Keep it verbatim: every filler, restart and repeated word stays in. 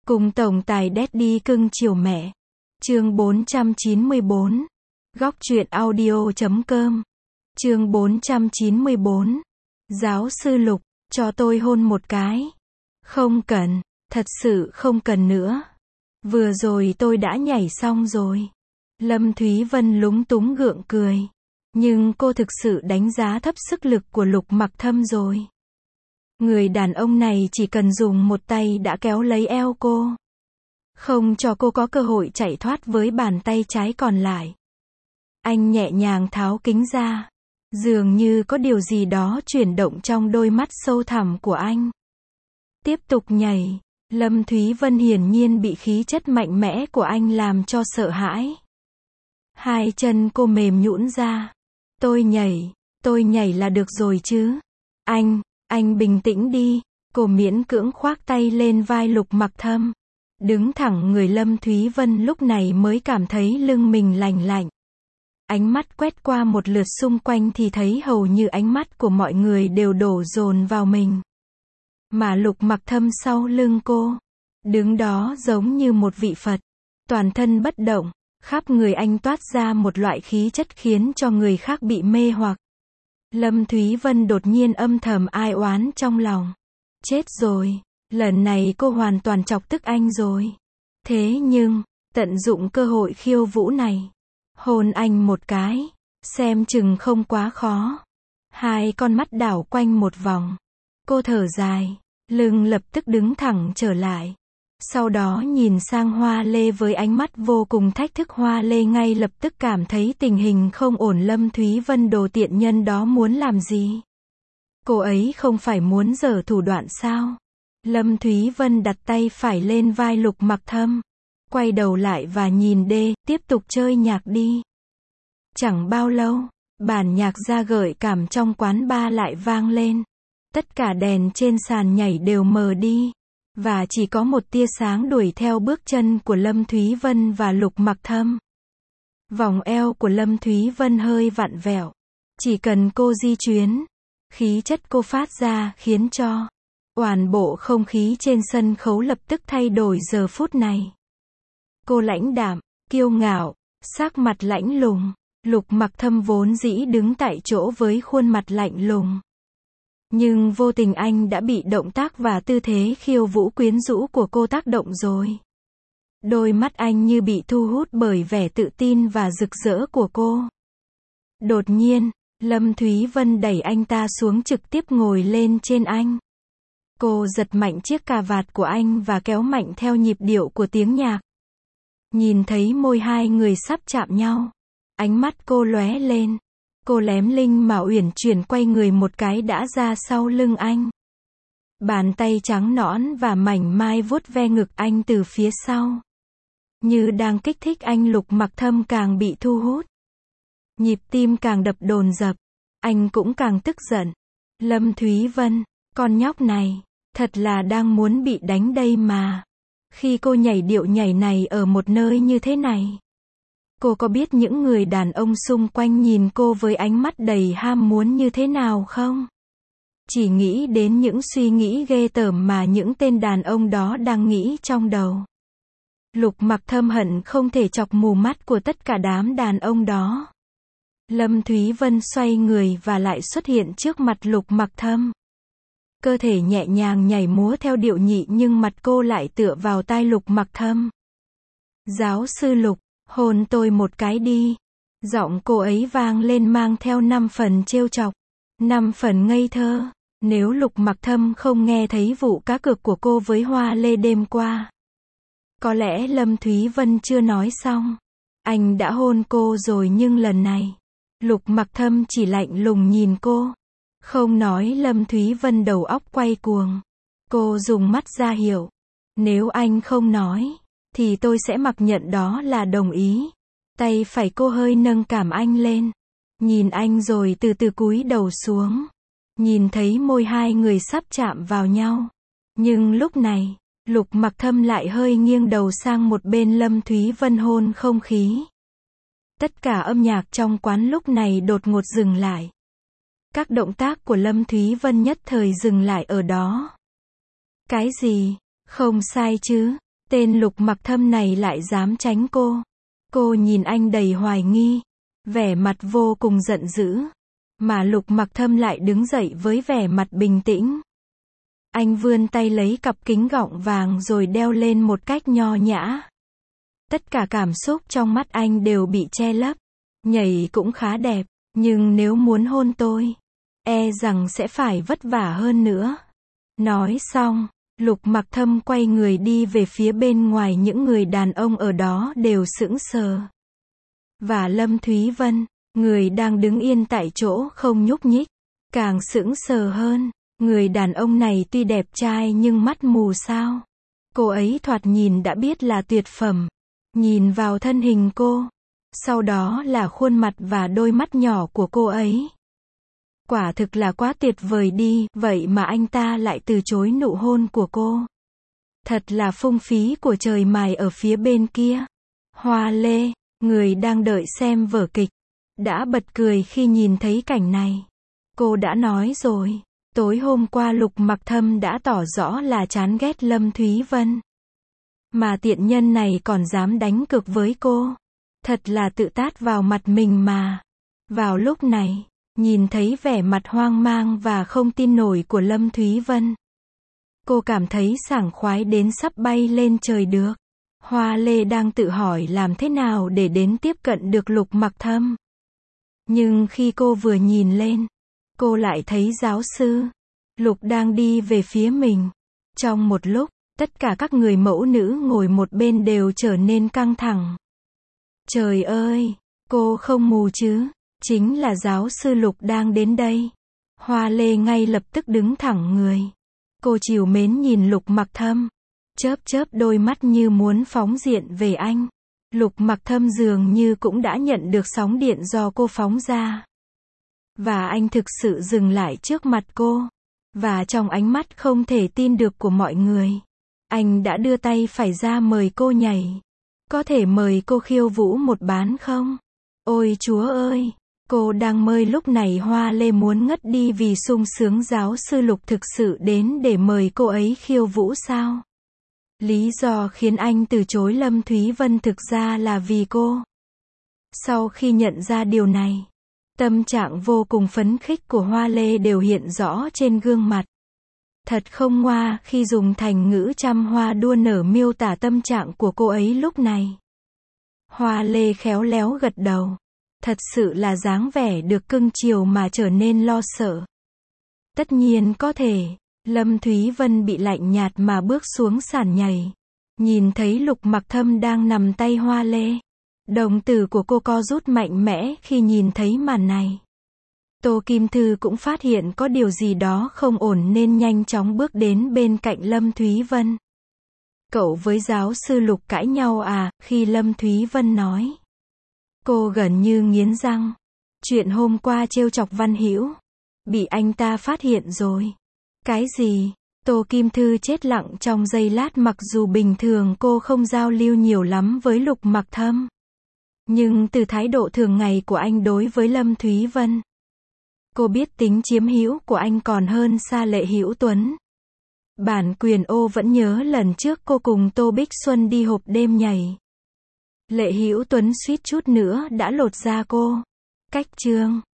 Cùng tổng tài Daddy cưng chiều mẹ. Chương bốn trăm chín mươi bốn. Góc truyện audio chấm com. Chương bốn trăm chín mươi bốn. Giáo sư Lục, cho tôi hôn một cái. Không cần, thật sự không cần nữa. Vừa rồi tôi đã nhảy xong rồi. Lâm Thúy Vân lúng túng gượng cười. Nhưng cô thực sự đánh giá thấp sức lực của Lục Mặc Thâm rồi. Người đàn ông này chỉ cần dùng một tay đã kéo lấy eo cô. Không cho cô có cơ hội chạy thoát với bàn tay trái còn lại. Anh nhẹ nhàng tháo kính ra. Dường như có điều gì đó chuyển động trong đôi mắt sâu thẳm của anh. Tiếp tục nhảy. Lâm Thúy Vân hiển nhiên bị khí chất mạnh mẽ của anh làm cho sợ hãi. Hai chân cô mềm nhũn ra. Tôi nhảy, tôi nhảy là được rồi chứ. Anh, anh bình tĩnh đi. Cô miễn cưỡng khoác tay lên vai Lục Mặc Thâm. Đứng thẳng người Lâm Thúy Vân lúc này mới cảm thấy lưng mình lành lạnh. Ánh mắt quét qua một lượt xung quanh thì thấy hầu như ánh mắt của mọi người đều đổ dồn vào mình. Mà Lục Mặc Thâm sau lưng cô, đứng đó giống như một vị Phật, toàn thân bất động, khắp người anh toát ra một loại khí chất khiến cho người khác bị mê hoặc. Lâm Thúy Vân đột nhiên âm thầm ai oán trong lòng. Chết rồi, lần này cô hoàn toàn chọc tức anh rồi. Thế nhưng, tận dụng cơ hội khiêu vũ này, hôn anh một cái, xem chừng không quá khó. Hai con mắt đảo quanh một vòng. Cô thở dài, lưng lập tức đứng thẳng trở lại. Sau đó nhìn sang Hoa Lê với ánh mắt vô cùng thách thức. Hoa Lê ngay lập tức cảm thấy tình hình không ổn. Lâm Thúy Vân đồ tiện nhân đó muốn làm gì? Cô ấy không phải muốn giở thủ đoạn sao? Lâm Thúy Vân đặt tay phải lên vai Lục Mặc Thâm. Quay đầu lại và nhìn đê, tiếp tục chơi nhạc đi. Chẳng bao lâu, bản nhạc ra gợi cảm trong quán bar lại vang lên. Tất cả đèn trên sàn nhảy đều mờ đi. Và chỉ có một tia sáng đuổi theo bước chân của Lâm Thúy Vân và Lục Mặc Thâm. Vòng eo của Lâm Thúy Vân hơi vặn vẹo. Chỉ cần cô di chuyển, khí chất cô phát ra khiến cho toàn bộ không khí trên sân khấu lập tức thay đổi giờ phút này. Cô lãnh đạm, kiêu ngạo, sắc mặt lãnh lùng. Lục Mặc Thâm vốn dĩ đứng tại chỗ với khuôn mặt lạnh lùng. Nhưng vô tình anh đã bị động tác và tư thế khiêu vũ quyến rũ của cô tác động rồi. Đôi mắt anh như bị thu hút bởi vẻ tự tin và rực rỡ của cô. Đột nhiên, Lâm Thúy Vân đẩy anh ta xuống trực tiếp ngồi lên trên anh. Cô giật mạnh chiếc cà vạt của anh và kéo mạnh theo nhịp điệu của tiếng nhạc. Nhìn thấy môi hai người sắp chạm nhau. Ánh mắt cô lóe lên. Cô lém linh mà uyển chuyển quay người một cái đã ra sau lưng anh. Bàn tay trắng nõn và mảnh mai vuốt ve ngực anh từ phía sau. Như đang kích thích anh. Lục Mặc Thâm càng bị thu hút. Nhịp tim càng đập đồn dập. Anh cũng càng tức giận. Lâm Thúy Vân, con nhóc này, thật là đang muốn bị đánh đây mà. Khi cô nhảy điệu nhảy này ở một nơi như thế này, cô có biết những người đàn ông xung quanh nhìn cô với ánh mắt đầy ham muốn như thế nào không? Chỉ nghĩ đến những suy nghĩ ghê tởm mà những tên đàn ông đó đang nghĩ trong đầu. Lục Mặc Thâm hận không thể chọc mù mắt của tất cả đám đàn ông đó. Lâm Thúy Vân xoay người và lại xuất hiện trước mặt Lục Mặc Thâm. Cơ thể nhẹ nhàng nhảy múa theo điệu nhị nhưng mặt cô lại tựa vào tai Lục Mặc Thâm. Giáo sư Lục, hôn tôi một cái đi. Giọng cô ấy vang lên mang theo năm phần trêu chọc, năm phần ngây thơ. Nếu Lục Mặc Thâm không nghe thấy vụ cá cược của cô với Hoa Lê đêm qua, có lẽ Lâm Thúy Vân chưa nói xong. Anh đã hôn cô rồi nhưng lần này, Lục Mặc Thâm chỉ lạnh lùng nhìn cô. Không nói. Lâm Thúy Vân đầu óc quay cuồng. Cô dùng mắt ra hiệu. Nếu anh không nói, thì tôi sẽ mặc nhận đó là đồng ý. Tay phải cô hơi nâng cảm anh lên. Nhìn anh rồi từ từ cúi đầu xuống. Nhìn thấy môi hai người sắp chạm vào nhau. Nhưng lúc này, Lục Mặc Thâm lại hơi nghiêng đầu sang một bên. Lâm Thúy Vân hôn không khí. Tất cả âm nhạc trong quán lúc này đột ngột dừng lại. Các động tác của Lâm Thúy Vân nhất thời dừng lại ở đó. Cái gì? Không sai chứ? Tên Lục Mặc Thâm này lại dám tránh cô. Cô nhìn anh đầy hoài nghi, vẻ mặt vô cùng giận dữ. Mà Lục Mặc Thâm lại đứng dậy với vẻ mặt bình tĩnh. Anh vươn tay lấy cặp kính gọng vàng rồi đeo lên một cách nho nhã. Tất cả cảm xúc trong mắt anh đều bị che lấp. Nhảy cũng khá đẹp, nhưng nếu muốn hôn tôi, e rằng sẽ phải vất vả hơn nữa. Nói xong, Lục Mặc Thâm quay người đi về phía bên ngoài, những người đàn ông ở đó đều sững sờ. Và Lâm Thúy Vân, người đang đứng yên tại chỗ không nhúc nhích, càng sững sờ hơn. Người đàn ông này tuy đẹp trai nhưng mắt mù sao? Cô ấy thoạt nhìn đã biết là tuyệt phẩm. Nhìn vào thân hình cô, sau đó là khuôn mặt và đôi mắt nhỏ của cô ấy. Quả thực là quá tuyệt vời đi, vậy mà anh ta lại từ chối nụ hôn của cô. Thật là phung phí của trời mài ở phía bên kia. Hoa Lê, người đang đợi xem vở kịch, đã bật cười khi nhìn thấy cảnh này. Cô đã nói rồi, tối hôm qua Lục Mặc Thâm đã tỏ rõ là chán ghét Lâm Thúy Vân. Mà tiện nhân này còn dám đánh cược với cô. Thật là tự tát vào mặt mình mà. Vào lúc này, nhìn thấy vẻ mặt hoang mang và không tin nổi của Lâm Thúy Vân, cô cảm thấy sảng khoái đến sắp bay lên trời được. Hoa Lê đang tự hỏi làm thế nào để đến tiếp cận được Lục Mặc Thâm. Nhưng khi cô vừa nhìn lên, cô lại thấy giáo sư Lục đang đi về phía mình. Trong một lúc, tất cả các người mẫu nữ ngồi một bên đều trở nên căng thẳng. Trời ơi, cô không mù chứ? Chính là giáo sư Lục đang đến đây. Hoa Lê ngay lập tức đứng thẳng người. Cô trìu mến nhìn Lục Mặc Thâm, chớp chớp đôi mắt như muốn phóng diện về anh. Lục Mặc Thâm dường như cũng đã nhận được sóng điện do cô phóng ra. Và anh thực sự dừng lại trước mặt cô. Và trong ánh mắt không thể tin được của mọi người, anh đã đưa tay phải ra mời cô nhảy. Có thể mời cô khiêu vũ một bán không? Ôi Chúa ơi! Cô đang mơi lúc này Hoa Lê muốn ngất đi vì sung sướng. Giáo sư Lục thực sự đến để mời cô ấy khiêu vũ sao? Lý do khiến anh từ chối Lâm Thúy Vân thực ra là vì cô. Sau khi nhận ra điều này, tâm trạng vô cùng phấn khích của Hoa Lê đều hiện rõ trên gương mặt. Thật không ngoa khi dùng thành ngữ trăm hoa đua nở miêu tả tâm trạng của cô ấy lúc này. Hoa Lê khéo léo gật đầu. Thật sự là dáng vẻ được cưng chiều mà trở nên lo sợ. Tất nhiên có thể. Lâm Thúy Vân bị lạnh nhạt mà bước xuống sàn nhảy. Nhìn thấy Lục Mặc Thâm đang nằm tay Hoa Lê. Đồng tử của cô co rút mạnh mẽ khi nhìn thấy màn này. Tô Kim Thư cũng phát hiện có điều gì đó không ổn nên nhanh chóng bước đến bên cạnh Lâm Thúy Vân. Cậu với giáo sư Lục cãi nhau à? Khi Lâm Thúy Vân nói. Cô gần như nghiến răng. Chuyện hôm qua trêu chọc Văn Hữu bị anh ta phát hiện rồi. Cái gì? Tô Kim Thư chết lặng trong giây lát, mặc dù bình thường cô không giao lưu nhiều lắm với Lục Mặc Thâm. Nhưng từ thái độ thường ngày của anh đối với Lâm Thúy Vân, cô biết tính chiếm hữu của anh còn hơn xa Lệ Hữu Tuấn. Bản quyền ô vẫn nhớ lần trước cô cùng Tô Bích Xuân đi hộp đêm nhảy. Lệ Hữu Tuấn suýt chút nữa đã lột da cô. Cách chương